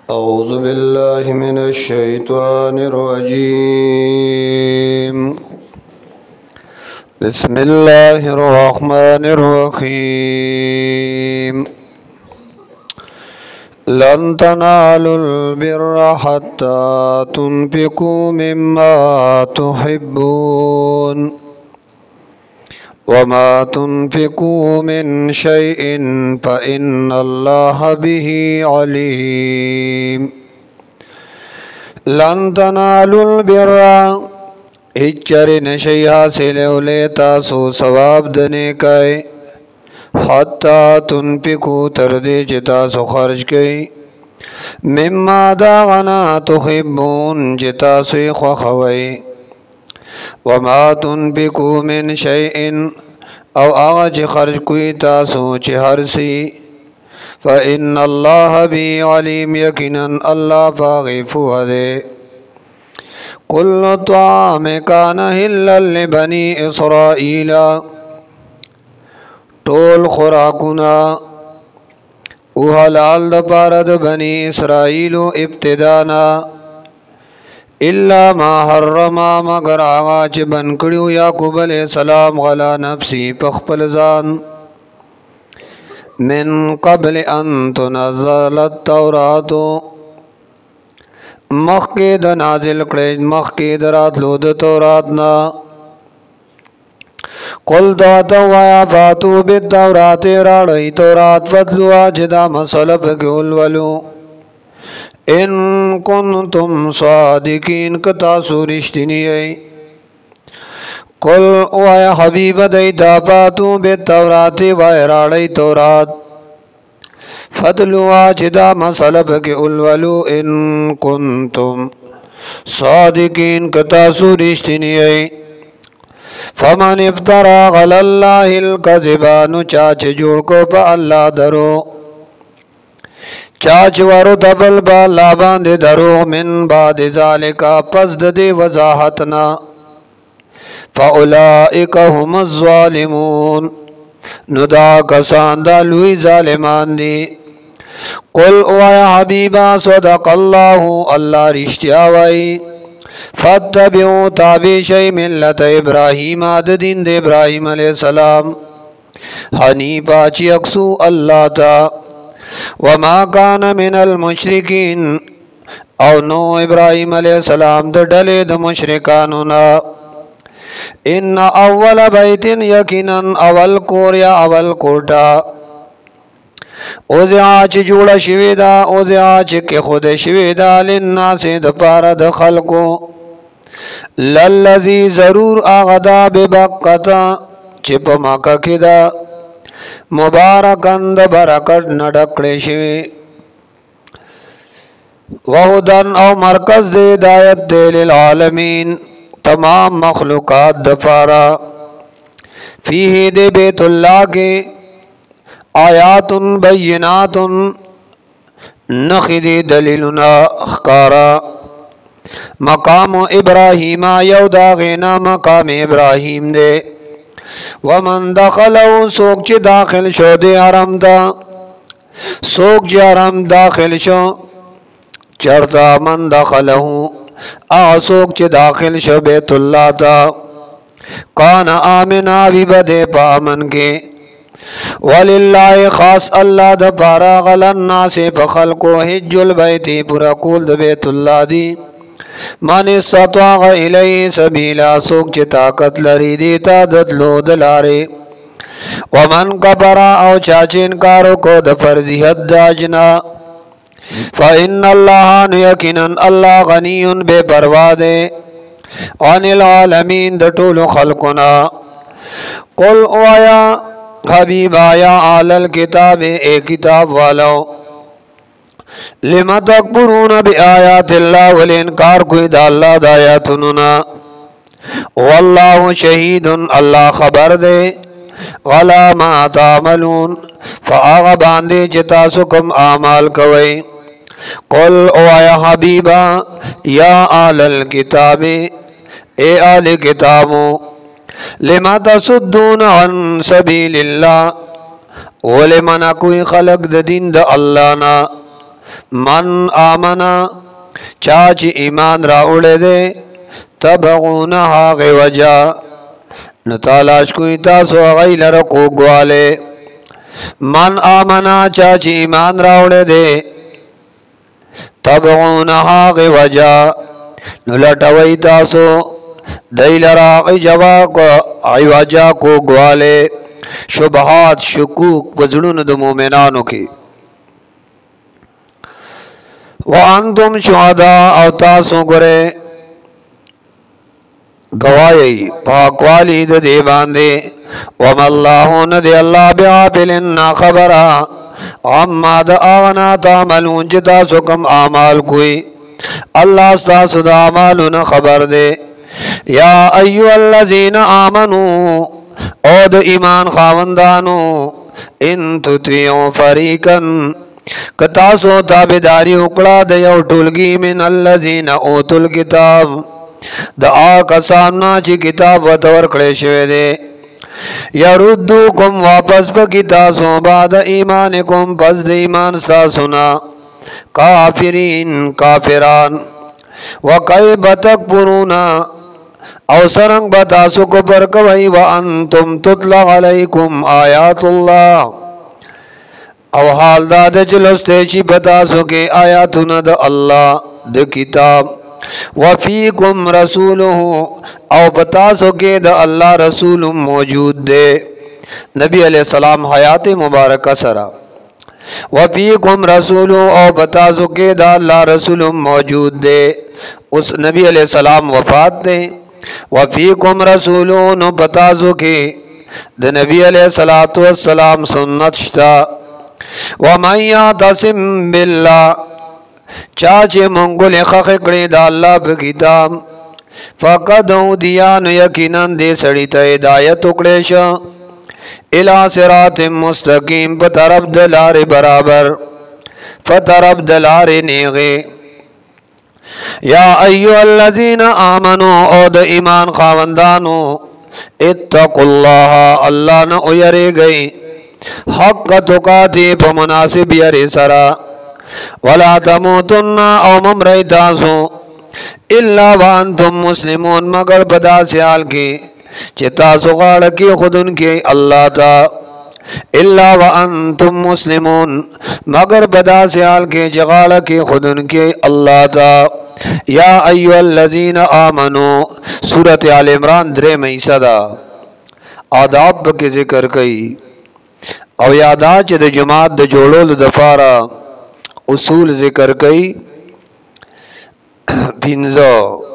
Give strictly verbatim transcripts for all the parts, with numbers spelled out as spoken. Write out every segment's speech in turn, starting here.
أعوذ بالله من الشيطان الرجيم. بسم الله الرحمن الرحيم. لن تنالوا البر حتى تنفقوا مما تحبون وما تنفقوا من شيء فإن الله به عليم. لن تنالوا البر اچر نشی حاصل اولیتا سو ثواب دنے کئے حتی تنفقوا تردے جتا سو خرج کئے مما داغنا تحبون جتا سو خوخوئے وما تنفقوا من شيء او آج خرج کوئی تاسو چه هرسی فإن الله بی علیم یقینا اللہ فاغفو دے. کل طعام کان حلا لبنی اسرائیل طول خوراکنا او حلال دا پارد بنی اسرائیل ابتدانا الا ما حرم مگر آغا چه بنکڑیو یعقوب علیہ السلام غلا نفسی پخپل زان من قبل ان تنزل التورات مخی دا نازل کرد مخی درات لود توراتنا قل دعتو ویا فاتو بالتورات راڑی تورات فتلوا جدا مسلف کیول ولو ان کنتم صادقین کتاسو رشتنی ای. قل ویا حبیب دیتا فاتو بالتورات ویراڑی تورات فتلوا جدا مسلف کے الولو ان کنتم صادقین کتاسو رشتنی ای. فمن افترا غل اللہ القذبانو چاچ جوڑ کو پا اللہ درو چاچ ورو دبل با لابان دے درو من بعد ذالکا پس دے وضاحتنا فاولائک هم الظالمون ندا کسان دا لوی ظالمان دی. قل اویا حبیبا صدق اللہ اللہ رشتیا وائی فاتبعو تابع شئی ملت ابراہیم آد دین دے ابراہیم علیہ السلام حنیفا چی اکسو اللہ تا وما کان من المشرکین او نو ابراہیم علیہ السلام دا ڈلے دا مشرکانونا. ان اول بیت یقینا اول کور یا اول کوٹا اوزعا چی جوڑا شویدا اوزعا چی کے خود شویدا للناس دا پارا دا خلقو للذی ضرور آغدا ببقتا چی پا مکہ کدا مبارکند برکت نڈکڑے شوی وہدن او مرکز دے دایت دے للعالمین تمام مخلوقات دفارا فیہ دے بیت اللہ کے آیات بینات نخد دلیلنا اخکارا مقام ابراہیم یودا غینا مقام ابراہیم دے ومن دخلو سوک چی داخل شو دے حرم دا سوک چی حرم داخل شو چرتا من دخلو آسوک چی داخل شو بیت اللہ تا کان آمنا بھی بدے پامن کے وللہ خاص اللہ دا پارا غلنا سے فخلقو حج البیتی پورا کول دا بیت اللہ دی من استطاع الیہ سبیلا سوک چی طاقت لری دیتا دتلو دلارے ومن کبرا او چاچین کارو کو دا فرضیت داجنا فإن اللہ یقینا اللہ غنی بے پروادے عن العالمین دا طول خلقنا. قل اویا حبیب آیا آل الکتاب اے کتاب والو لما تکبرون بی آیات اللہ والانکار کوئی دا اللہ دا آیاتننا واللہ شہید اللہ خبر دے غلا ما تعملون فآغ باندے چتاسکم آمال کوئی. قل اویا حبیبا یا آل الکتاب اے آل کتابو لما تصدون عن سبیل اللہ ولمنا کوئی خلق د دین د اللہ نا मन आमना चाची ईमान राउड़े दे तबगूना हागे वजा न तलाश कोई तासो गई लरको ग्वाले। मन आमना चाची ईमान राउड़े दे तबगूना हागे वजा न लटवई तासो दई लरा जवा को आई वजा को ग्वाले। शुबहात शुकूक बजड़ुन द मोमिनानो की वअंतुम शुहदा और तासो करे गवाही पाकवाली द दे बांधे। वमल्लाहु न दे अल्लाह बिआफिलिन ना खबरा अम्मा द आना तामलून चिता सुकम आमाल कोई अल्लाह स्तासु द आमालु न खबर दे। या अय्युहल्लज़ीना आमनू ओद ईमान खावंदानो इन तुतियो फरीकन कतासो ताबेदारी उकड़ा दयो टुलगी मिन अल्लज़ीना ओतुल किताब द आ कसामना ची किताब वतवर खड़े शवे दे। यरुद्दुकुम वापस प कितासो बाद ईमानिकुम पस द ईमान सा सुना काफिरीन काफिरान व कई बतक पुरूना अवसरंग बतासु को पर कवई व अंतुम तुतला अलैकुम आयातुल्लाह अव हाल दाद चलस्ते ची बतासु के आयातुन द अल्लाह द किताब वफीकुम रसूलुहु अव बतासु के द अल्लाह रसूल मौजूद दे। नबी अलैहिस्सलाम हयात मुबारक सरा वफीकुम रसूलु अव बतासु के द अल्लाह रसूल मौजूद दे। उस नबी अलैहिस्सलाम वफात दे वफीकुम रसूलु न बतासु के द नबी अलैहिस्सलातु वस्सलाम सुन्नत शता। वमन यअतसिम बिल्लाह चाचे मंगुल खखड़े दा अल्लाह ब किताब फ़क़द उदियान यकीनन दे सड़ी त हिदायत उकड़ेश इला सिरातिम मुस्तकीम प तरफ दलारे बराबर फ तरफ दलारे नेगे। या अय्युहल्लज़ीना आमनू ओद ईमान खावंदानो इत्तकुल्लाह अल्लाह न उयरे गई हक़ तुकाती प मुनासिब यरे सरा वला तमूतुन्ना औ ममरई तासो इल्ला व अंतुम मुस्लिमून मगर बदा सियाल की चिता सुगाड़ की खुद उनके अल्लाह ता इल्ला व अंतुम मुस्लिमून मगर बदा सियाल के जगाड़ की खुद उनके अल्लाह ता। या अय्युहल्लज़ीना आमनू सूरत आल इमरान द्रे मई सदा आदाब के जिक्र कई और यादाच द जमात द जोड़ो दफारा उसूल जिक्र कई भिंजो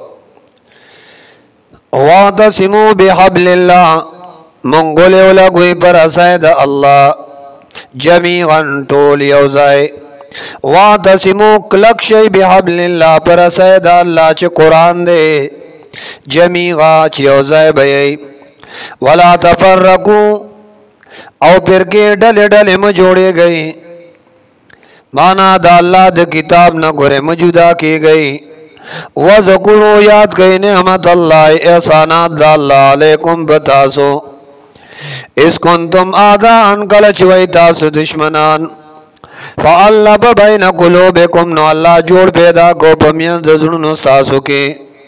वातसिमू बिहब्लिल्लाह मंगोले उला कोई पर असैद अल्लाह जमीअन टोल यौजाए वातसिमू क्लक्षय बिहब्लिल्लाह पर असैद अल्लाह च कुरान दे जमीआ च यौजाए भई वला तफर्रकू और फिर के डले डले में जोड़े गए माना दा अल्लाह द किताब न गुरे मौजूदा की गई वज़कुरू याद कई नेमत अल्लाह एहसानात दा अल्लाह अलैकुम बतासो इस कुंतुम आदा अनकल चुवई तासु दुश्मनान फ़अल्लफ़ बैन कुलूबिकुम नो अल्लाह जोड़ पैदा को पमियन जजुन तासु के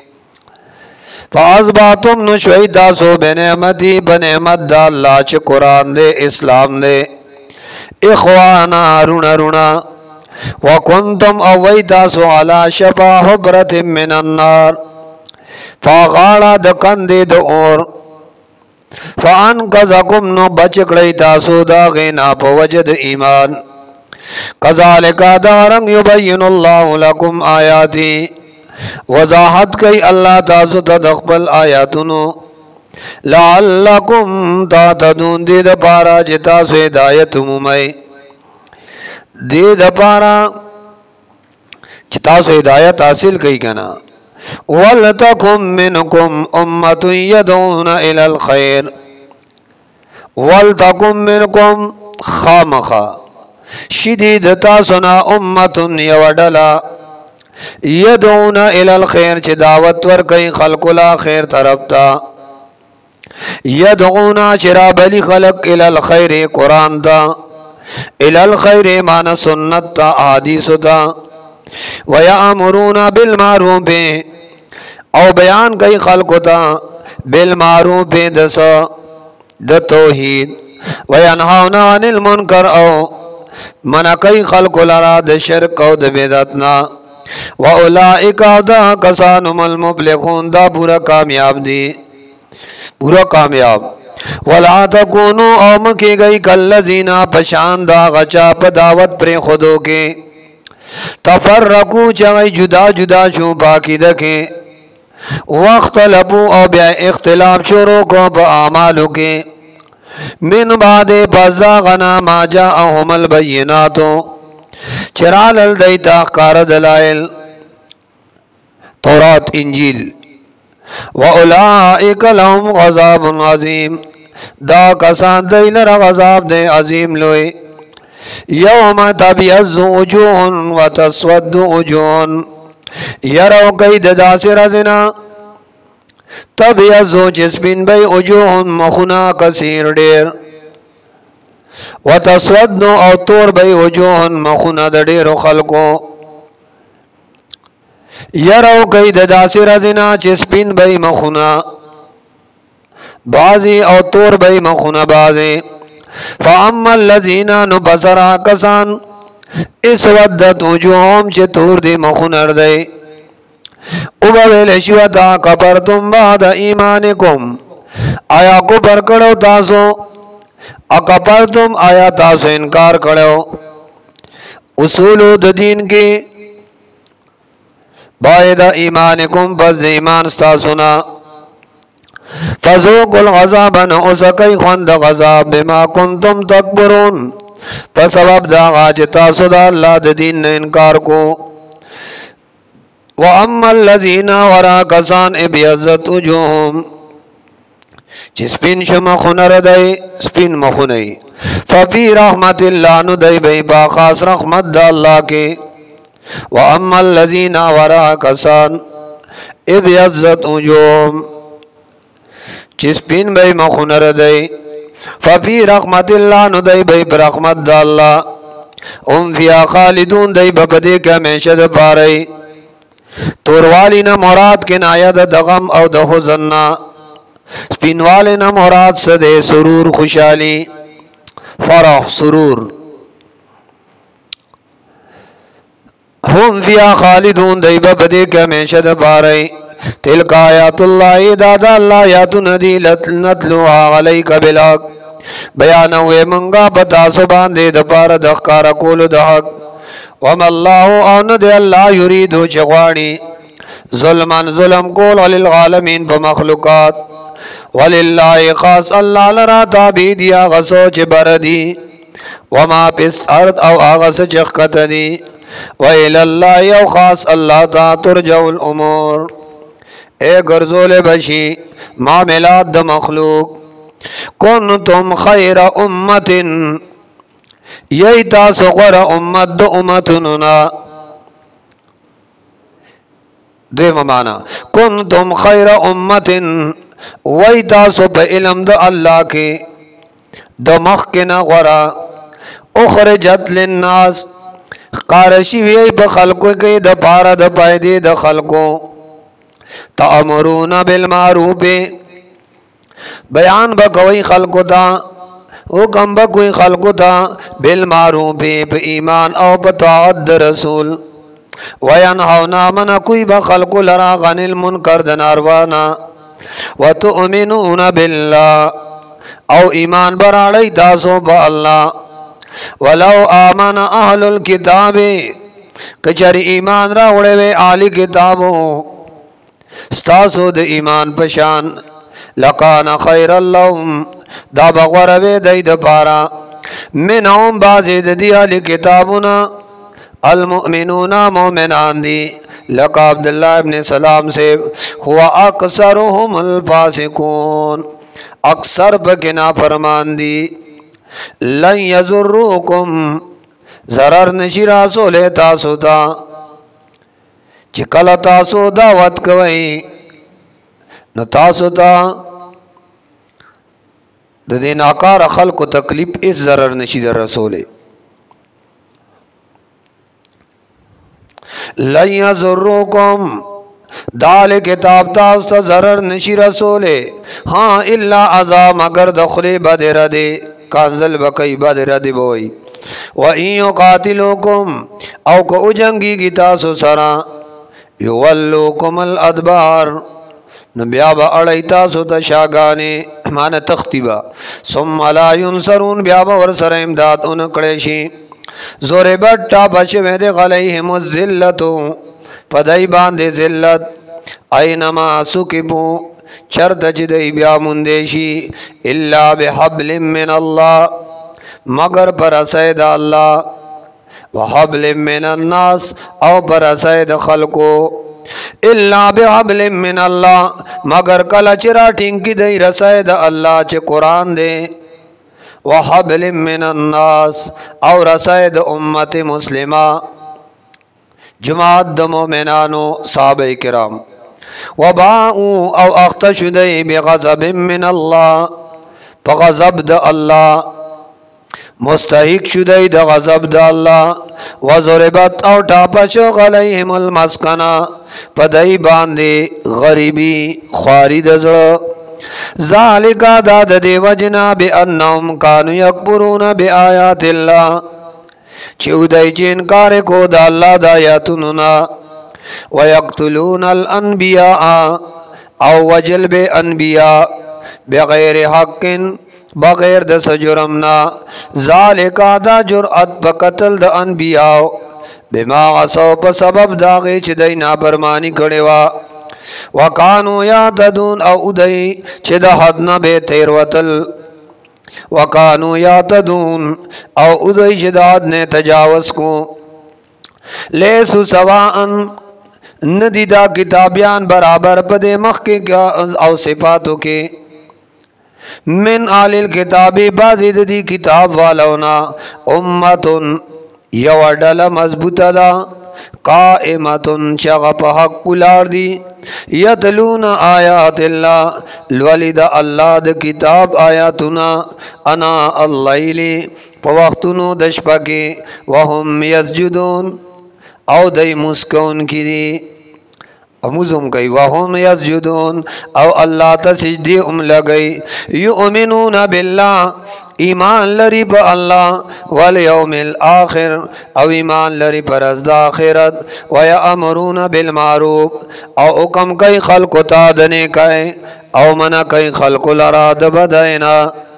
फ़अज़बातुम नु शुई तासु बेनेमती बनेमत दा अल्लाह च कुरान दे इस्लाम दे इख्वाना रुना रुना वकुंतुम अवई तासु अला शफा हुबरतिम मिनन नार फ़गाड़ा द कंदे द और फ़अनक़ज़कुम नु बच कड़ई तासु दा गिना पवजद ईमान कज़ालिका दारंग युबय्यिनुल्लाहु लकुम आयाती वज़ाहत कई अल्लाह तासु तदक़बल आयातुनु लअल्लकुम तातदून दे द पारा जितासु हिदायत मुमई दे द पारा जितासु हिदायत हासिल कई कना। वल तकुम मिनकुम उम्मतुन यदऊना इलल खैर वल तकुम मिनकुम खामखा शिदीद तासुना उम्मतुन यवडला यदऊना इलल खैर च दावत वर कई खल्कुला खैर तरफ ता यदऊना चिरा बली खलक इलल खैर कुरान ता इलल खैर मान सुन्नत ता अहादीस ता वयामुरूना बिल मारूफ और बयान कई खल्क ता बिल मारूफ दस द तौहीद वयनहाउना अनिल मुनकर औ मना कई खल्क लरा द शिरक औ द बिदअतना व उलाइका दा कसानुल मुफ्लिहून दा पूरा कामयाब दी पूरा कामयाब वला तकूनु औम की गई कल्लज़ीना पशान दा गचा दावत प्रे खुदो के तफर्रकू चगई जुदा जुदा शू बाकी रखे वख्तलफू और ब्या इख्तिलाफ शुरू को बआमालु के मिन बादे बज़ा गना माजा अहमल बय्यिनातो चिराल अल दैता कार दलाइल तौरात इंजील व उलाइका लहुम गज़ाबुन अज़ीम दा कसान दैलर गज़ाब दे अज़ीम लोए यौम तबियज़्ज़ु वजूहुन व तस्वद्दु वजूहुन यरो कई दासिर ज़िना तबियज़्ज़ु जिस्मिन बई वजूहुन मखुना कसीर डेर व तस्वद्दु और तोर बई वजूहुन मखुना डेर खल्को यरो कई दासिर ज़िना जिस्मिन बई मखुना बाजी और तोर बई मखुना बाजी फ़अम्मल लज़ीना नु बसरा कसान इस वद्दत वजूहुम चतुर दी मखुनर दे उबवेल शिवता कपर तुम बाद ईमानिकुम आया को पर कड़ो तासो अकपर तुम आया तासो इनकार कड़ो उसूल दीन के बायदा ईमानिकुम बस ईमान स्तासुना फज़ूकुल गज़ाब न उसकई खुंद गज़ाब बिमा कुंतुम तकबरून फसबब दागा चिता सुदा अल्लाह दीन ने इनकार को व अम्मल लज़ीना वरा कसान इब्यज़त वजूहुम जिस्पिन शुम खुनर दई स्पिन मखुनई फफी रहमतिल्लाह नु दई बई बाखास रहमत अल्लाह के व अम्मल लज़ीना वरा कसान इब्यज़त वजूहुम जिस्पिन बई मखुनर दई फफी रहमतिल्लाह नु दई बई रहमत अल्लाह उम फिया खालिदून दई बपदे के हमेशा द पारई तोरवाली न मुराद के नायद दगम और दहुजन्ना स्पिन वाले न मुराद सदे सुरूर खुशहाली फरह सुरूर हम फिया खालिदून दई बपदे के हमेशा द पारई तिलका आयातुल्लाह दादा अल्लाह यातु नदी नतलुहा अलैका बिलहक बयान हुए मंगा बता सुबान दे दपार दखकार कोल दहक वमल्लाहु औन दे अल्लाह युरीदु चगवाणी जुल्मन जुल्म कोल अलिल आलमीन ब मखलूकात वलिल्लाहि खास अल्लाह लरा ताबी दिया गसोच बरदी वमा पिस अर्द औ आगस चखकतदी व इलल्लाहि औ खास अल्लाह ता तुरजउल उमूर ए गर्जोल बशी मामलात द मखलूक कुन तुम खैर उम्मतिन यही तासो ग़ुर उम्मत द उम्मतुना दे माना कुन तुम खैर उम्मतिन वही तासो पे इल्म द अल्लाह के द मख के ना ग़ुरा उखरिजत लिन्नास कारशी वे ब खल्को के द पारा द पैदे द खल्को तामुरूना बिल मारूफ बयान बकवई खल्को ता वो कम बकोई खल्को ता बिल मारूफ ईमान और बताअत रसूल वयनहाउना मन कोई ब खल्को लरा गनिल मुनकर दनारवाना व तुमिनूना बिल्लाह और ईमान बराड़ई दासो ब अल्लाह वलौ आमन अहलुल किताबे कचर ईमान रावड़े वे आली किताबो स्तासो द ईमान पशान लकान खैरल लहुम दा बगवरवे दई द पारा मिनहुम बाज़िद दिया लि किताबुना अल मुमिनूना मोमिनान दी लका अब्दुल्लाह इब्न सलाम से हुआ अक्सरुहुम अल फासिकून अक्सर बकिना फरमान दी लन यजुर्रुकुम ज़रर नशिरा सोले तासुता चिकल तासो दावत कवई न तासुता दे नाकार खल को तकलीफ इस ज़रर नशीद रसूले لن یضرکم دال کتاب تاسو ته ضرر نشي رسوله ها الا اذا مگر دخل بدر دے کانزل بکئی بدر دی بوئی و ان یقاتلوکم او کو جنگی کی تاسو سرا یولوکم الادبار نبیا با اڑی تاسو ته شاگانے مان تختیبا ثم لا ينصرون بیا با ور سره امداد اون کړي شي زور بټا بچو دے علیہم الذلت پدای باندې ذلت اینما سکبو چرد چدی بیا مندشی الا بحبل من الله مگر پر سید الله وحبل من الناس او پر سید خلقو الا بحبل من الله مگر کلا چرا ټینګی دی رسید الله چې قران دی وحبل من الناس او رسید امت مسلمه جماعت د مومنانو صحابه کرام وباءوا او اختشدی بغضب من الله فغضب د الله مستحق شدی د غضب د الله وضربت او ټاپشو علیهم المسکنا پدای باندې غریبی خواری د زړه ذالک داد دی وجنا بانهم كانوا یکبرون بیاات الله چودای چې انکار کو د الله د آیاتونو نا ويقتلون الانبیاء او وجل به انبیاء بغیر حق بغیر د سجرمنا ذالک دا جرأت بقتل د انبیاء بما عصوا په سبب داغه چې دای نافرمانی کړي وا وکانو یاتدون او دای چې د حد نه به تیر وتل وکانو یاتدون او دای چې د حد نه تجاوز کو لیسو سواءن ندی دا کتابیان برابر پدے مخ کے او صفاتو کے من آل الكتاب بازی دی کتاب والونا امتن یو ڈل مضبوط دا قائمتن شغف حق کلار دی یتلون آیات اللہ لولد اللہ دا کتاب آیاتنا انا اللیلی پوختنو دشپکی وهم یسجدون او دای مسکون کی دی اموزم کئی وهم یسجدون او اللہ تسجدی ام لگئی یؤمنون باللہ ایمان لری پا اللہ والیوم الاخر او ایمان لری پر ازد آخرت ویامرون بالمعروف او حکم کئی خلق تادنے کئی او منع کئی خلق لراد بدائنا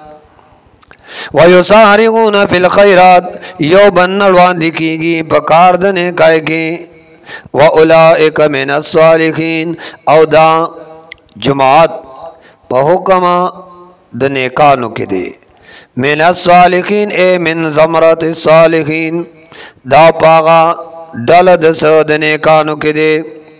وَيُسَارِعُونَ فِي الْخَيْرَاتِ یو بنڑوان دکھیگی پکار دنے کائے گی وَأُولَئِكَ مِنَ الصَّالِحِينَ او دا جماعت بحکم دنے کانو کے دے من الصالحین اے من زمرت الصالحین دا پاغا ڈلد سدنے کانو کے دے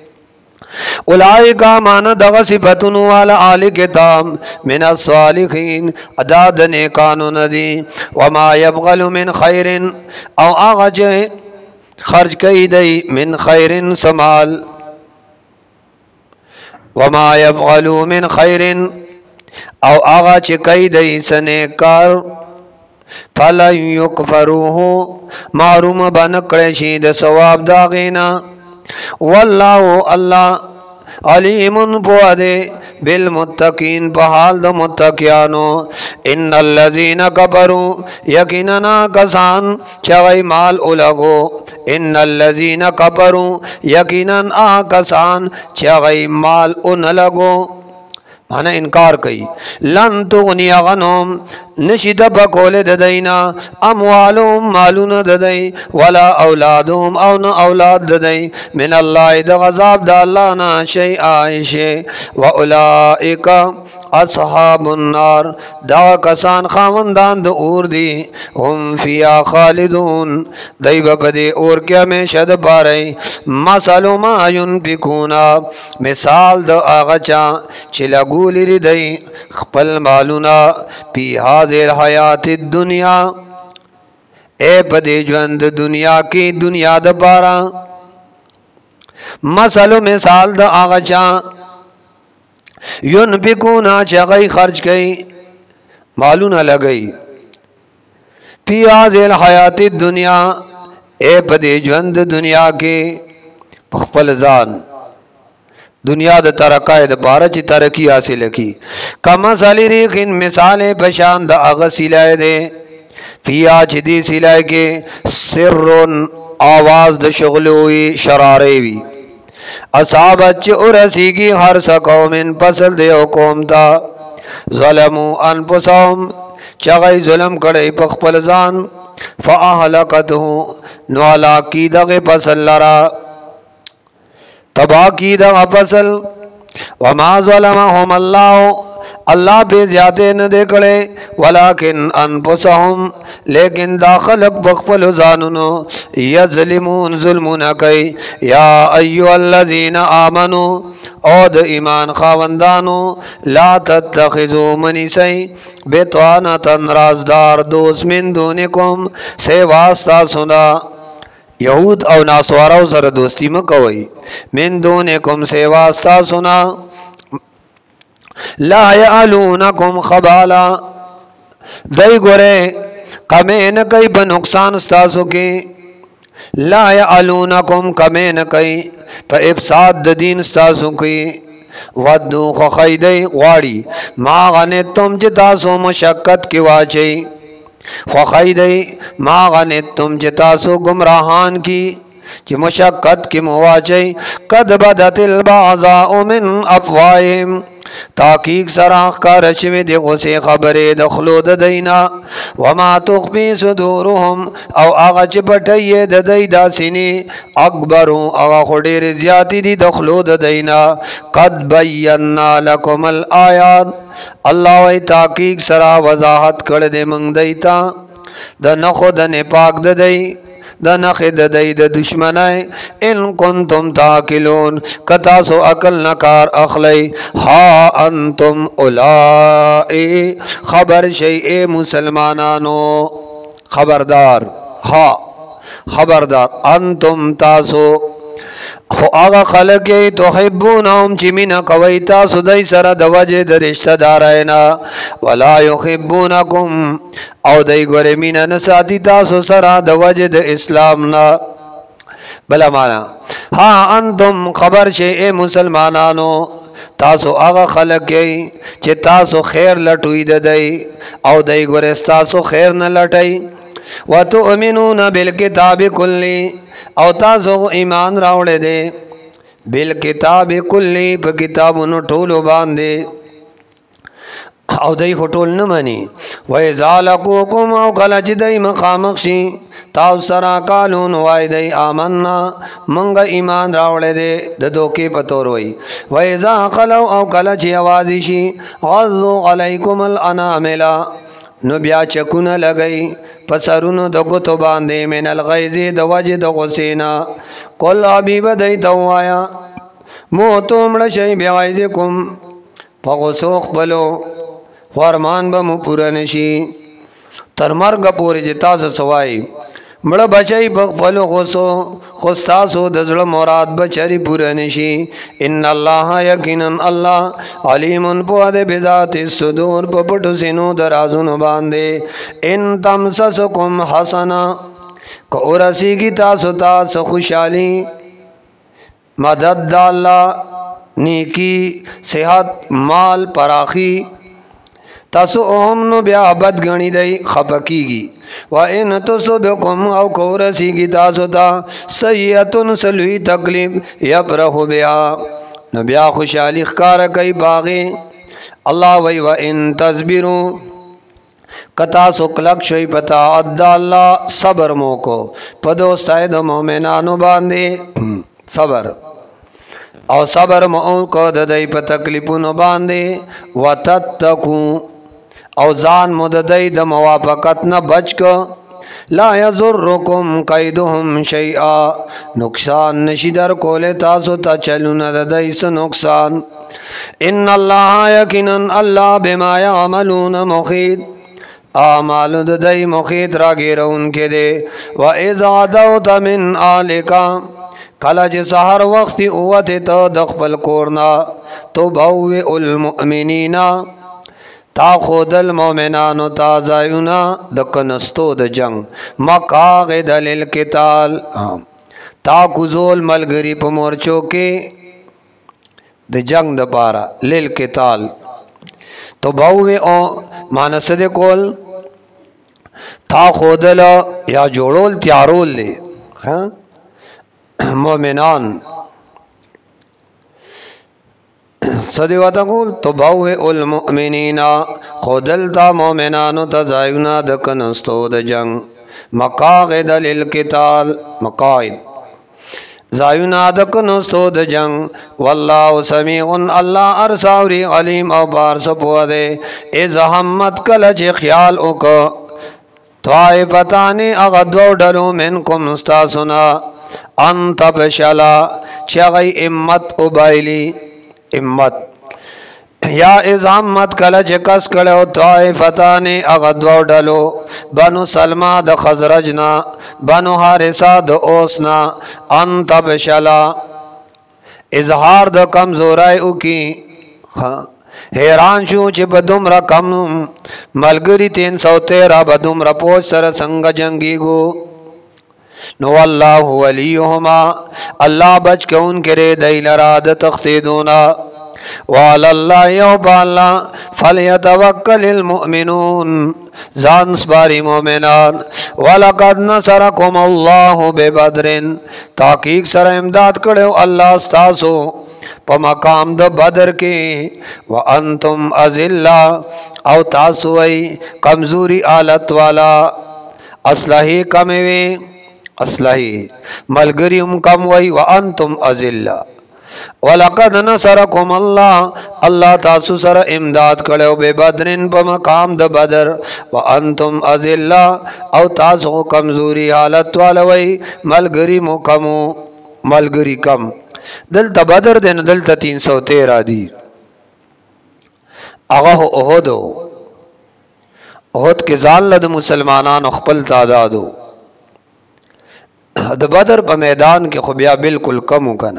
اولئیکا مانا دغا صفتنو والا آل کتاب من الصالحین اداد نیکانو ندی وما یبغل من خیر او آغا جے خرج کئی دی من خیر سمال وما یبغل من خیر او آغا چے کئی دی سنیکار فَلَنْ يُكْفَرُوهُ معروم بنکڑے شید ثواب داغینا واللہ اللہ علیم پوادے بالمتقین پہال دو متقیانو ان الذین کفروا یقیننا کسان چغی مال اولگو ان الذین کفروا یقیننا کسان چغی مال انلگو مانا انکار کئی لن تغنی غنم نشید پکول ددینا اموالهم مالون ددی ولا اولادهم او نا اولاد ددی من اللہ دا غضاب دا اللہ نا شیء آئیشے وَأُولَئِكَ اصحاب النار دا کسان خاوندان دا اور دی هم فیا خالدون دی بپدی اور کیا میں شد پارئی مثل ما ینفقونا مثال دا آغچا چلا گولی ری دی خپل مالونا پی حاضر حیات الدنیا اے پدی جوند دنیا کی دنیا دا پارا مثل مثال دا آغچا ینفقونا چغی خرچ کئی مالونا لگئی پی آزیل حیات دنیا اے پدی جوند دنیا کے خپل ځان دنیا د ترقای د پاره چې ترقی حاصل کی کما سالی ریخین مثال بشان د اغه سلای دی فیا چې دی سلای کې سرن आवाज د شغلوي شرارې وی اصحاب چې ورسیږي هر څه قومن فصل دی قوم تا ظلموا انفسهم چغی ظلم کړي په خپل ځان فاهلكته نو علاقی دغه فصل لرا تبا کی دغه فصل وما ظلمهم الله الله به زیاده نه دې کړي ولکن انفسهم لیکن داخل بخفل ځانونو یظلمون ظلمون کوي یا ایها الذین آمنوا او د ایمان خاوندانو لا تتخذوا منیسی بطانه رازدار دوست من دونکم سی واسطه سنا یهود او ناسوارو سره دوستی مکوئ من دونکم سی واسطه سنا لا یعلونکم خبالا دای گوره کمین کئی بنقصان استاسو کی لا یعلونکم کمین کئی پا افساد د دین استاسو کی ودو خخیدی غواری ما غنیتم چی تاسو مشکت کی واچی خخیدی ما غنیتم چی تاسو گمراہان کی چی مشکت کی مواچی قد بدت البعضاء من افوائهم تاکیق سراخ کا رشوی دی غسی خبری دخلو د دینا وما تخفی صدورهم او آغا چی پٹی د دی دا سینی اکبرو آغا خودیر زیادی دی دخلو د دینا قد بیننا لکم الآیات اللہ وی تاکیق سرا وضاحت کرد منگ دیتا دا نخو دا نپاک د دی دا نخد دی د دشمنائی ان کنتم تاکلون کتاسو اکل نکار اخلی ہا انتم اولائی خبر شیئے مسلمانانو خبردار ہا خبردار انتم تاسو خو آغا خلق یی تحبونهم چی من قوی تاسو دی سر د وجه د رشتہ دارائنا ولا یحبونکم او دی گوری من نساتی تاسو سر د وجه د اسلامنا بلا مانا ہاں انتم خبر شئی مسلمانانو تاسو آغا خلق یی چی تاسو خیر لٹوی د دی او دی گوری تاسو خیر نہ لٹی وتؤمنون بالکتاب کلی او تاسو ایمان راوڑے دے بالکتاب کلی پا کتابونو ٹولو باندے او دای خطول نمانی وَإِذَا لَقُوكُمْ او کلچ دای مخامق شی تاو سرا کالون وائی دای آمنا منگا ایمان راوڑے دے ددوکی پتور وی وَإِذَا خَلَوْ او کلچ آوازی شی غَضُّ عَلَيْكُمُ الْأَنَامِلَ نو بیا چکون لگئی پسرونو دگو تو باندے من الغیزی دو وجد غسینا کل حبیب دی توایا موتو مڑشی بیغیزکم پغسوخ بلو فرمان بمو پورنشی ترمرگ پوری جتاس سوائی مڑ بچائی بغفلو غسو خستاسو دزل مراد بچری پورنشی ان اللہ یقیناً اللہ علیم پواد بذات الصدور پپٹو سنو درازون باندے ان تمسسکم حسنا کو رسی کی تاسو تاس خوشحالی مدد دا اللہ نیکی صحت مال پراخی تاسو اوہم نو بیا بد گنی دی خپکی گی وَإِن تُصِبْكُمْ او کو رسی کی تاسو تا سیئتن سلوی تکلیف یفرح بیا نو بیا خوشحالی خکار کئی باغی اللہ وی وَإِن تَصْبِرُوا کتاسو کلک شوی پتا عدد اللہ صبر موکو پدوستائی دو مومنانو باندے صبر او صبر موکو ددائی پا تکلیفونو باندے وَتَتَّقُوا او ځان مددی د موافقت نه بچ کو لا یضرکم کیدهم شیئا نقصان نشی در کول تاسو ته چلون د دیس نقصان ان الله یقینا الله بما یعملون محیط اعمال د دای محیط راګیرون کې دی و اذا دعوت من الک کله چې سحر وخت اوته ته د خپل کورنا تو بو المؤمنین تا خود المومنانو تا زایونا د کنستو د جنگ مقاعد للقتال تا کوزول ملګری په مورچو کې د جنگ د پاره لیل قتال تو باوی او مانس دے کول تا خودل یا جوړول تیارول لی مومنان صدی وطا کول تو باوی المؤمنین خودل تا مومنانو تا زائیونا دکنستو د جنگ مقاعد للقتال مقاعد زایونا دکنستو د جنگ واللہ سمیع اللہ ارساوری علیم او بارس پوہ دے از حمد کلچ خیال اوکا طائفتانی اغدو ڈلو منکم استاسنا انت بشلا چغی امت ابائلی امت یا از حمد کلچ کس کڑو طائفتانی اغدو ڈلو بنو سلمہ د خزرجنا بنو حارسہ د اوسنا انت بشلا اظہار د کمزورائی او کی حیران شو چی بدمرا کم ملگری تین سو تیرہ بدمرا پوچ سر سنگ جنگی گو نو اللہ ولیہما اللہ بچ کے ان کرے دیل راد تختیدونا وعلى الله يوب الله فليتوكل المؤمنون زان سپاری مومنان ولقد نصركم الله ببدر تحقیق سر امداد کڑو اللہ استاسو پا مقام د بدر کے وانتم ازلہ او تاسوئی کمزوری آلت والا اسلحی کموی اسلحی ملگریم کموی وانتم ازلہ وَلَقَدْ نَصَرَكُمُ اللَّهُ اللہ تاسو سر امداد کڑو بے بدرن پا مقام دا بدر وَأَنْتُمْ أَذِلَّا او تاسو کمزوری حالت والوئی ملگری مکمو ملگری کم دلتا بدر دن دلتا تین سو تیرہ دی اغاہ احدو احد کے زال دا مسلمانان اخپل تعدادو دا بدر پا میدان کے خبیا بالکل کمو کنا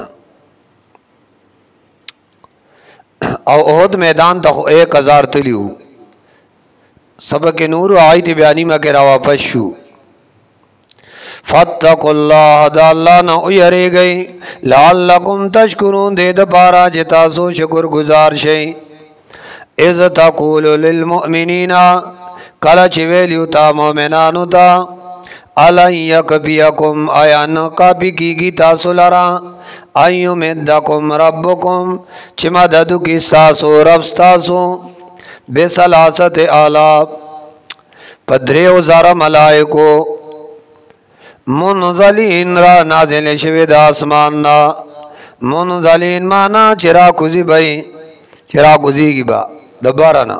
او احد میدان تا ایک ہزار تلیو سبق نور آیت بیانی میں کرا واپس شو فَاتَّقُوا اللَّهَ دا اللہ نا ایرے گئی لَعَلَّكُمْ تَشْكُرُونَ دے دا پارا جتاسو شکر گزار شئی اِذْ تَقُولُ لِلْمُؤْمِنِينَ کلا چویلیو تا مومنانو تا عَلَنْ يَكْفِيَكُمْ آیان کافی کی گی تاسو لرا ایو مدکم ربکم چی مددو کی ستاسو رب ستاسو بے سلاست آلاب پدریو زار ملائکو منزلین را نازل شوید آسماننا منزلین مانا چرا کزی بھئی چرا کزی گی با دبارنا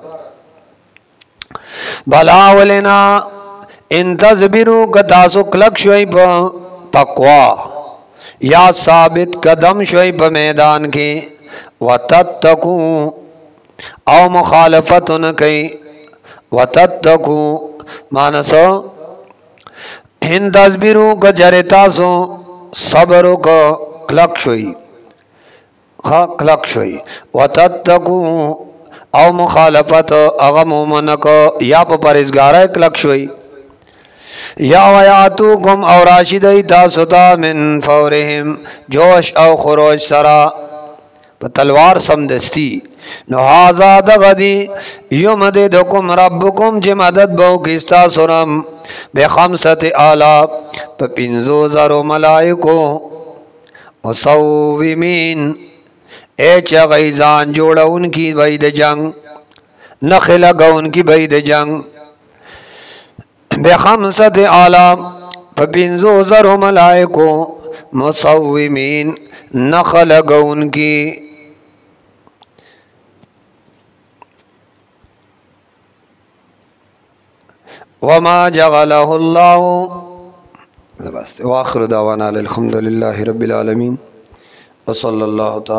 بلاولنا انتظبرو کتاسو کلک شوئی پا پکوا یا ثابت قدم شوئی پا میدان کی وَتَتَّقُو او مخالفت نکی وَتَتَّقُو مانسو ہن تصبیرو کا جرتاسو صبرو کا کلک شوئی کلک شوئی وَتَتَّقُو او مخالفت اغمومنک یا پا پرزگارہ کلک شوئی یا ویاتوکم او راشدی تاسوتا من فورہم جوش او خروش سرا پا تلوار سمدستی نو حازا دغدی یمددکم ربکم چی مدد بو کستا سرم بے خمست آلاب پا پنزو زرو ملائکو مصومین اے چغیزان جوڑا ان کی بید جنگ نخلگا ان کی بید جنگ بے خمسط آلام پپنزو زر ملائکو مصومین نخلق ان کی وما جعلہ اللہ واخر دعوانا الحمدللہ رب العالمین وصلی اللہ تعالی